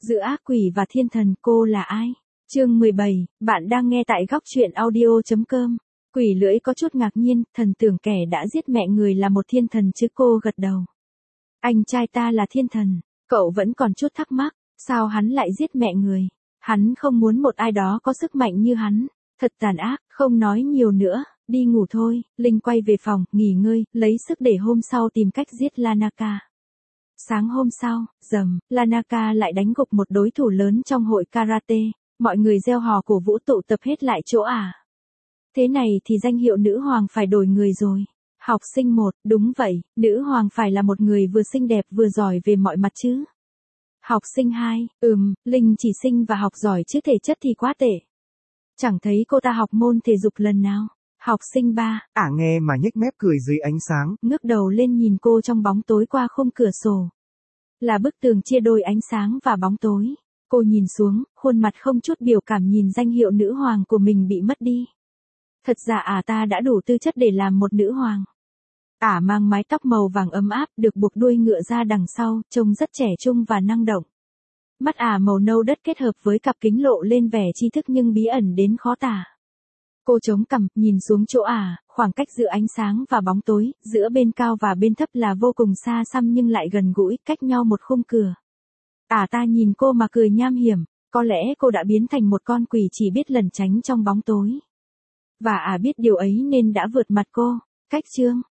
Giữa ác quỷ và thiên thần cô là ai? Chương 17, bạn đang nghe tại góc truyện audio.com. Quỷ lưỡi có chút ngạc nhiên, thần tưởng kẻ đã giết mẹ người là một thiên thần chứ cô gật đầu. Anh trai ta là thiên thần, cậu vẫn còn chút thắc mắc, sao hắn lại giết mẹ người? Hắn không muốn một ai đó có sức mạnh như hắn, thật tàn ác, không nói nhiều nữa, đi ngủ thôi. Linh quay về phòng, nghỉ ngơi, lấy sức để hôm sau tìm cách giết Lanaka. Sáng hôm sau, Lanaka lại đánh gục một đối thủ lớn trong hội karate, mọi người reo hò cổ vũ tụ tập hết lại chỗ à. Thế này thì danh hiệu nữ hoàng phải đổi người rồi. Học sinh 1, đúng vậy, nữ hoàng phải là một người vừa xinh đẹp vừa giỏi về mọi mặt chứ. Học sinh 2, Linh chỉ xinh và học giỏi chứ thể chất thì quá tệ. Chẳng thấy cô ta học môn thể dục lần nào. Học sinh 3, nghe mà nhếch mép cười dưới ánh sáng. ngước đầu lên nhìn cô trong bóng tối qua khung cửa sổ. Là bức tường chia đôi ánh sáng và bóng tối. Cô nhìn xuống, khuôn mặt không chút biểu cảm nhìn danh hiệu nữ hoàng của mình bị mất đi. Thật ra ta đã đủ tư chất để làm một nữ hoàng. Mang mái tóc màu vàng ấm áp, được buộc đuôi ngựa ra đằng sau, trông rất trẻ trung và năng động. Mắt màu nâu đất kết hợp với cặp kính lộ lên vẻ tri thức nhưng bí ẩn đến khó tả. Cô chống cằm, nhìn xuống chỗ khoảng cách giữa ánh sáng và bóng tối, giữa bên cao và bên thấp là vô cùng xa xăm nhưng lại gần gũi, cách nhau một khung cửa. Ta nhìn cô mà cười nham hiểm, có lẽ cô đã biến thành một con quỷ chỉ biết lẩn tránh trong bóng tối. Và biết điều ấy nên đã vượt mặt cô. Cách chương